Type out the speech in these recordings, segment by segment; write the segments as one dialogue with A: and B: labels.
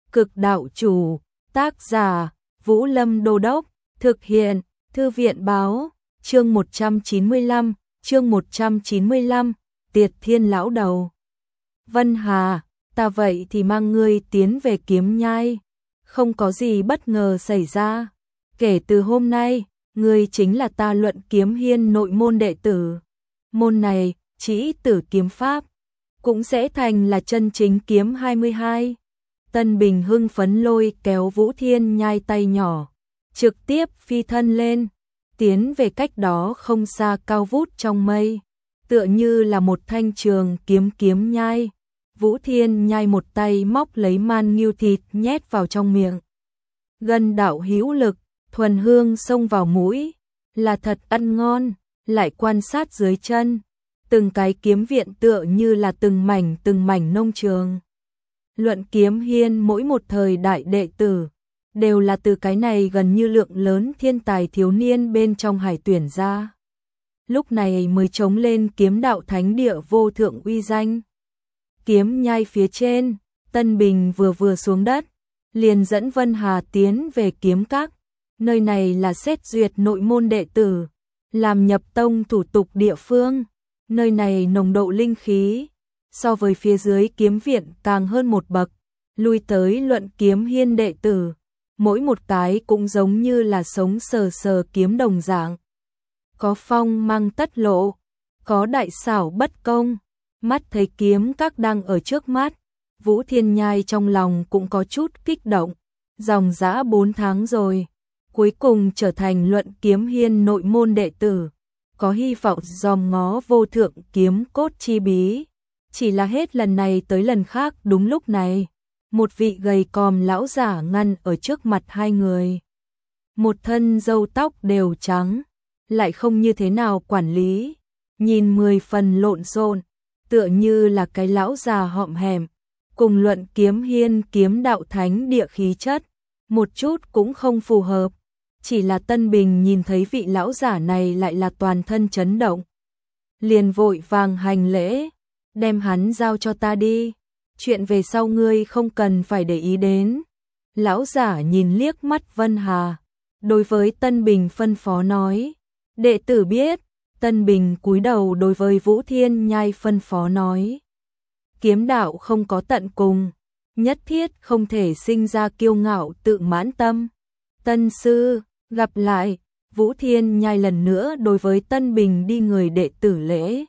A: Cực đạo chủ, tác giả, Vũ Lâm Đô Đốc, thực hiện, Thư viện báo, chương 195, Tiệt Thiên Lão Đầu. Vân Hà, ta vậy thì mang ngươi tiến về Kiếm Nhai, không có gì bất ngờ xảy ra. Kể từ hôm nay, ngươi chính là ta Luận Kiếm Hiên nội môn đệ tử. Môn này, Trĩ Tử kiếm pháp, cũng sẽ thành là chân chính kiếm 22. Tân Bình hưng phấn lôi kéo Vũ Thiên Nhai tay nhỏ, trực tiếp phi thân lên, tiến về cách đó không xa cao vút trong mây, tựa như là một thanh trường kiếm kiếm nhai. Vũ Thiên Nhai một tay móc lấy man ngưu thịt nhét vào trong miệng. Gân đạo hữu lực, thuần hương xông vào mũi, là thật ăn ngon, lại quan sát dưới chân. Từng cái kiếm viện tựa như là từng mảnh nông trường. Luận Kiếm Hiên mỗi một thời đại đệ tử, đều là từ cái này gần như lượng lớn thiên tài thiếu niên bên trong hải tuyển ra. Lúc này mới chống lên kiếm đạo thánh địa vô thượng uy danh. Kiếm Nhai phía trên, Tân Bình vừa xuống đất, liền dẫn Vân Hà tiến về kiếm các. Nơi này là xét duyệt nội môn đệ tử, làm nhập tông thủ tục địa phương. Nơi này nồng độ linh khí, so với phía dưới kiếm viện càng hơn một bậc. Lui tới Luận Kiếm Hiên đệ tử, mỗi một cái cũng giống như là sống sờ kiếm đồng dạng. Có phong mang tất lộ, có đại xảo bất công, mắt thấy kiếm các đang ở trước mắt. Vũ Thiên Nhai trong lòng cũng có chút kích động, dòng dã 4 tháng rồi, cuối cùng trở thành Luận Kiếm Hiên nội môn đệ tử, có hy vọng dòm ngó vô thượng kiếm cốt chi bí. Chỉ là hết lần này tới lần khác đúng lúc này, một vị gầy còm lão giả ngăn ở trước mặt hai người. Một thân râu tóc đều trắng, lại không như thế nào quản lý, nhìn 10 phần lộn xộn, tựa như là cái lão già hõm hẻm, cùng Luận Kiếm Hiên kiếm đạo thánh địa khí chất, một chút cũng không phù hợp. Chỉ là Tân Bình nhìn thấy vị lão giả này lại là toàn thân chấn động, liền vội vàng hành lễ, đem hắn giao cho ta đi, chuyện về sau ngươi không cần phải để ý đến. Lão giả nhìn liếc mắt Vân Hà, đối với Tân Bình phân phó nói, đệ tử biết. Tân Bình cúi đầu đối với Vũ Thiên Nhai phân phó nói, kiếm đạo không có tận cùng, nhất thiết không thể sinh ra kiêu ngạo tự mãn tâm. Tân sư, gặp lại. Vũ Thiên Nhai lần nữa đối với Tân Bình đi người đệ tử lễ.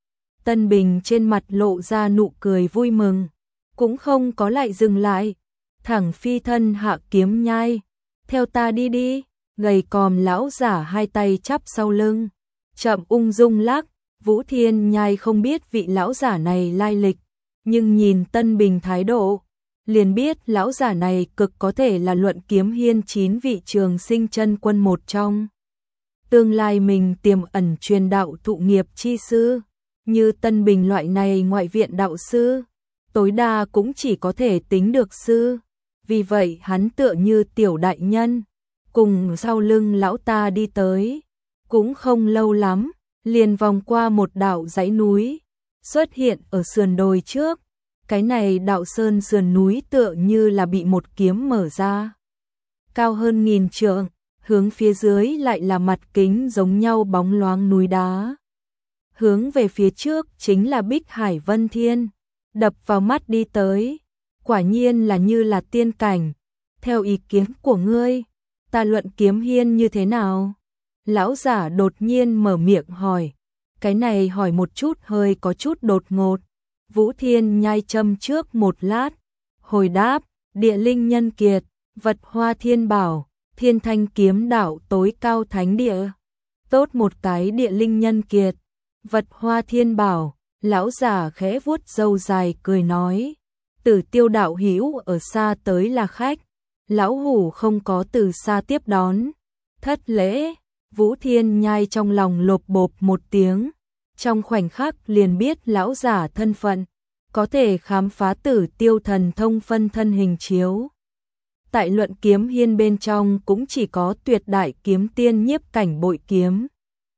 A: Tân Bình trên mặt lộ ra nụ cười vui mừng, cũng không có lại dừng lại, thẳng phi thân hạ Kiếm Nhai. Theo ta đi đi. Gầy còm lão giả hai tay chắp sau lưng, chậm ung dung lắc. Vũ Thiên Nhai không biết vị lão giả này lai lịch, nhưng nhìn Tân Bình thái độ, liền biết lão giả này cực có thể là Luận Kiếm Hiên 9 vị trường sinh chân quân một trong. Tương lai mình tiềm ẩn truyền đạo thụ nghiệp chi sư, như Tân Bình loại này ngoại viện đạo sư, tối đa cũng chỉ có thể tính được sư. Vì vậy hắn tựa như tiểu đại nhân, cùng sau lưng lão ta đi tới. Cũng không lâu lắm, liền vòng qua một đạo dãy núi, xuất hiện ở sườn đồi trước. Cái này đạo sơn sườn núi tựa như là bị một kiếm mở ra, cao hơn 1000 trượng, hướng phía dưới lại là mặt kính giống nhau bóng loáng núi đá. Hướng về phía trước chính là Bích Hải Vân Thiên, đập vào mắt đi tới, quả nhiên là như là tiên cảnh. Theo ý kiến của ngươi, ta Luận Kiếm Hiên như thế nào? Lão giả đột nhiên mở miệng hỏi, cái này hỏi một chút hơi có chút đột ngột. Vũ Thiên Nhai châm trước một lát, hồi đáp, địa linh nhân kiệt, vật hoa thiên bảo, thiên thanh kiếm đạo tối cao thánh địa. Tốt một cái địa linh nhân kiệt, vật hoa thiên bảo. Lão giả khẽ vuốt râu dài cười nói, Tử Tiêu đạo hữu ở xa tới là khách, lão hủ không có từ xa tiếp đón, thất lễ. Vũ Thiên Nhai trong lòng lộp bộp một tiếng, trong khoảnh khắc liền biết lão giả thân phận, có thể khám phá Tử Tiêu thần thông phân thân hình chiếu. Tại Luận Kiếm Hiên bên trong cũng chỉ có tuyệt đại kiếm tiên nhiếp cảnh bội kiếm,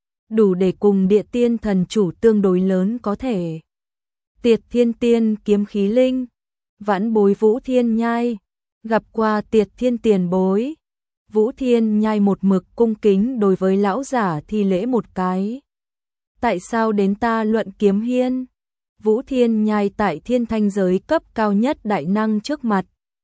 A: đủ để cùng địa tiên thần chủ tương đối lớn có thể. Tiệt Thiên Tiên kiếm khí linh, vãn bối Vũ Thiên Nhai, gặp qua Tiệt Thiên tiền bối. Vũ Thiên Nhai một mực cung kính đối với lão giả thi lễ một cái. Tại sao đến ta Luận Kiếm Hiên? Vũ Thiên Nhai tại thiên thanh giới cấp cao nhất đại năng trước mặt.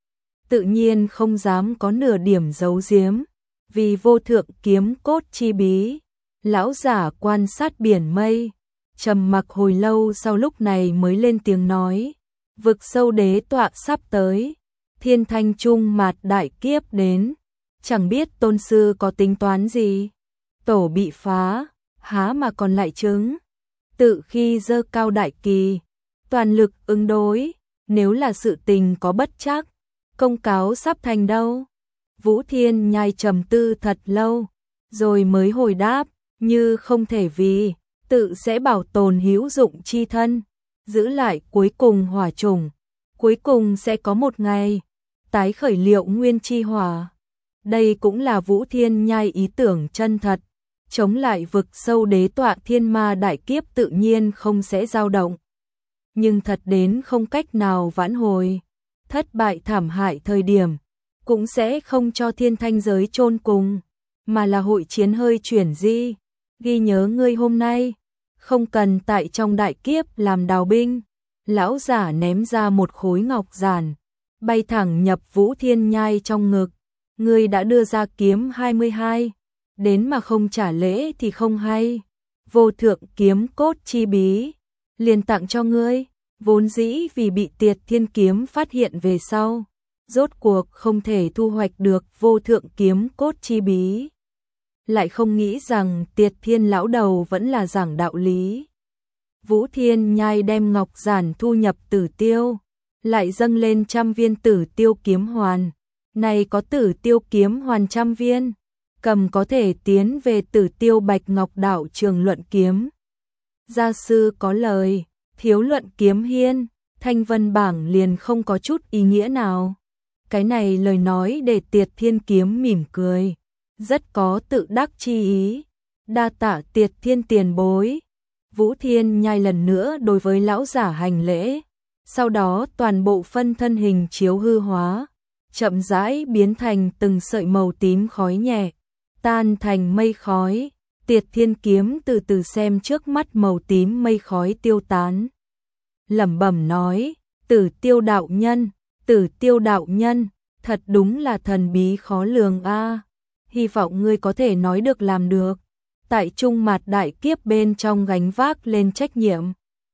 A: Tự nhiên không dám có nửa điểm giấu giếm, vì vô thượng kiếm cốt chi bí. Lão giả quan sát biển mây, trầm mặc hồi lâu sau lúc này mới lên tiếng nói. Vực sâu đế tọa sắp tới, thiên thanh trung mạt đại kiếp đến. Chẳng biết tôn sư có tính toán gì? Tổ bị phá, há mà còn lại trứng. Tự khi dơ cao đại kỳ, toàn lực ứng đối, nếu là sự tình có bất trắc, công cáo sắp thành đâu. Vũ Thiên Nhai trầm tư thật lâu, rồi mới hồi đáp, như không thể vì, tự sẽ bảo tồn hữu dụng chi thân, giữ lại cuối cùng hỏa trùng, cuối cùng sẽ có một ngày, tái khởi liệu nguyên chi hỏa. Đây cũng là Vũ Thiên Nhai ý tưởng chân thật, chống lại vực sâu đế tọa thiên ma đại kiếp tự nhiên không sẽ dao động. Nhưng thật đến không cách nào vãn hồi, thất bại thảm hại thời điểm, cũng sẽ không cho thiên thanh giới chôn cùng, mà là hội chiến hơi chuyển di. Ghi nhớ ngươi hôm nay, không cần tại trong đại kiếp làm đào binh. Lão giả ném ra một khối ngọc giản, bay thẳng nhập Vũ Thiên Nhai trong ngực. Ngươi đã đưa ra kiếm 22, đến mà không trả lễ thì không hay. Vô thượng kiếm cốt chi bí, liền tặng cho ngươi. Vốn dĩ vì bị Tiệt Thiên kiếm phát hiện về sau, rốt cuộc không thể thu hoạch được vô thượng kiếm cốt chi bí. Lại không nghĩ rằng Tiệt Thiên lão đầu vẫn là giảng đạo lý. Vũ Thiên Nhai đem ngọc giản thu nhập tử tiêu, lại dâng lên 100 viên tử tiêu kiếm hoàn. Này có tử tiêu kiếm hoàn 100 viên, cầm có thể tiến về tử tiêu bạch ngọc đạo trường luận kiếm. Gia sư có lời, thiếu Luận Kiếm Hiên, thanh vân bảng liền không có chút ý nghĩa nào. Cái này lời nói để Tiệt Thiên kiếm mỉm cười, rất có tự đắc chi ý. Đa tạ Tiệt Thiên tiền bối. Vũ Thiên Nhai lần nữa đối với lão giả hành lễ, sau đó toàn bộ phân thân hình chiếu hư hóa, chậm rãi biến thành từng sợi màu tím khói nhẹ, tan thành mây khói. Tiệt Thiên kiếm từ từ xem trước mắt màu tím mây khói tiêu tán, lẩm bẩm nói, Tử Tiêu đạo nhân, Tử Tiêu đạo nhân, thật đúng là thần bí khó lường a. Hy vọng ngươi có thể nói được làm được, tại trung mạt đại kiếp bên trong gánh vác lên trách nhiệm.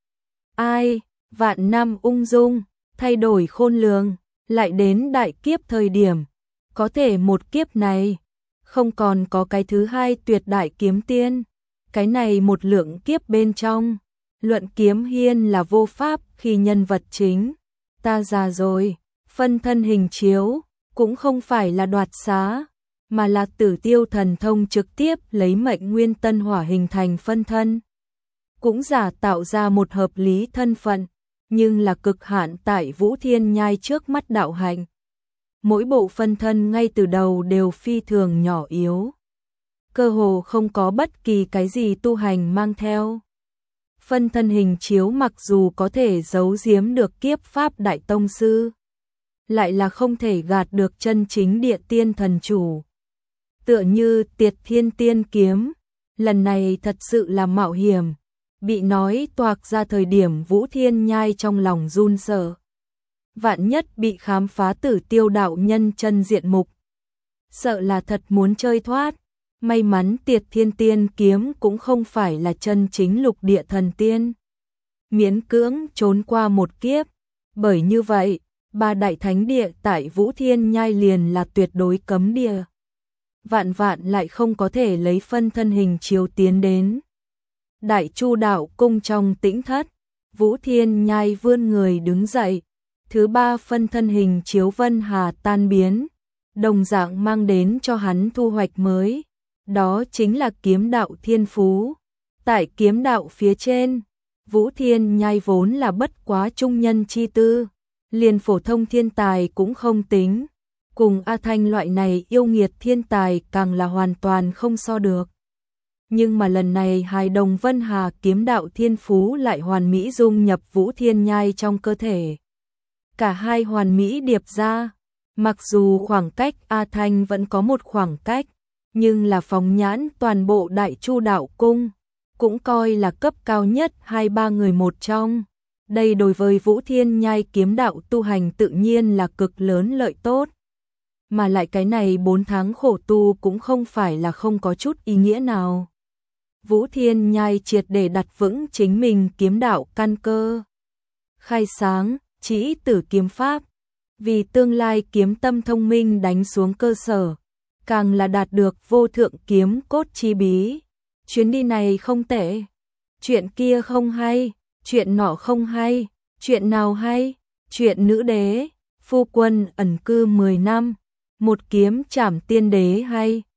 A: Ai, vạn năm ung dung, thay đổi khôn lường, lại đến đại kiếp thời điểm, có thể một kiếp này không còn có cái thứ hai tuyệt đại kiếm tiên. Cái này một lượng kiếp bên trong, Luận Kiếm Hiên là vô pháp khi nhân vật chính. Ta già rồi, phân thân hình chiếu, cũng không phải là đoạt xá, mà là Tử Tiêu thần thông trực tiếp lấy mệnh nguyên tân hỏa hình thành phân thân. Cũng giả tạo ra một hợp lý thân phận, nhưng là cực hạn tại Vũ Thiên Nhai trước mắt đạo hành. Mỗi bộ phân thân ngay từ đầu đều phi thường nhỏ yếu, cơ hồ không có bất kỳ cái gì tu hành mang theo. Phân thân hình chiếu mặc dù có thể giấu giếm được kiếp pháp đại tông sư, lại là không thể gạt được chân chính địa tiên thần chủ. Tựa như Tiệt Thiên tiên kiếm, lần này thật sự là mạo hiểm, bị nói toạc ra thời điểm Vũ Thiên Nhai trong lòng run sợ. Vạn nhất bị khám phá Tử Tiêu đạo nhân chân diện mục, sợ là thật muốn chơi thoát. May mắn Tiệt Thiên tiên kiếm cũng không phải là chân chính lục địa thần tiên, miễn cưỡng trốn qua một kiếp. Bởi như vậy, ba đại thánh địa tại Vũ Thiên Nhai liền là tuyệt đối cấm địa. Vạn vạn lại không có thể lấy phân thân hình chiếu tiến đến. Đại Chu đạo cung trong tĩnh thất, Vũ Thiên Nhai vươn người đứng dậy. Thứ ba phân thân hình chiếu Vân Hà tan biến, đồng dạng mang đến cho hắn thu hoạch mới. Đó chính là kiếm đạo thiên phú. Tại kiếm đạo phía trên, Vũ Thiên Nhai vốn là bất quá trung nhân chi tư, liền phổ thông thiên tài cũng không tính. Cùng A Thanh loại này yêu nghiệt thiên tài càng là hoàn toàn không so được. Nhưng mà lần này hài đồng Vân Hà kiếm đạo thiên phú lại hoàn mỹ dung nhập Vũ Thiên Nhai trong cơ thể. Cả hai hoàn mỹ điệp ra, Mặc dù khoảng cách A Thanh vẫn có một khoảng cách, nhưng là phóng nhãn toàn bộ Đại Chu đạo cung, cũng coi là cấp cao nhất 2-3 người một trong. Đây đối với Vũ Thiên Nhai kiếm đạo tu hành tự nhiên là cực lớn lợi tốt. Mà lại cái này 4 tháng khổ tu cũng không phải là không có chút ý nghĩa nào. Vũ Thiên Nhai triệt để đặt vững chính mình kiếm đạo căn cơ. Khai sáng, chỉ tử kiếm pháp, vì tương lai kiếm tâm thông minh đánh xuống cơ sở, càng là đạt được vô thượng kiếm cốt chi bí. Chuyến đi này không tệ, chuyện kia không hay, chuyện nọ không hay, chuyện nào hay, chuyện nữ đế, phu quân ẩn cư 10 năm, một kiếm trảm tiên đế hay.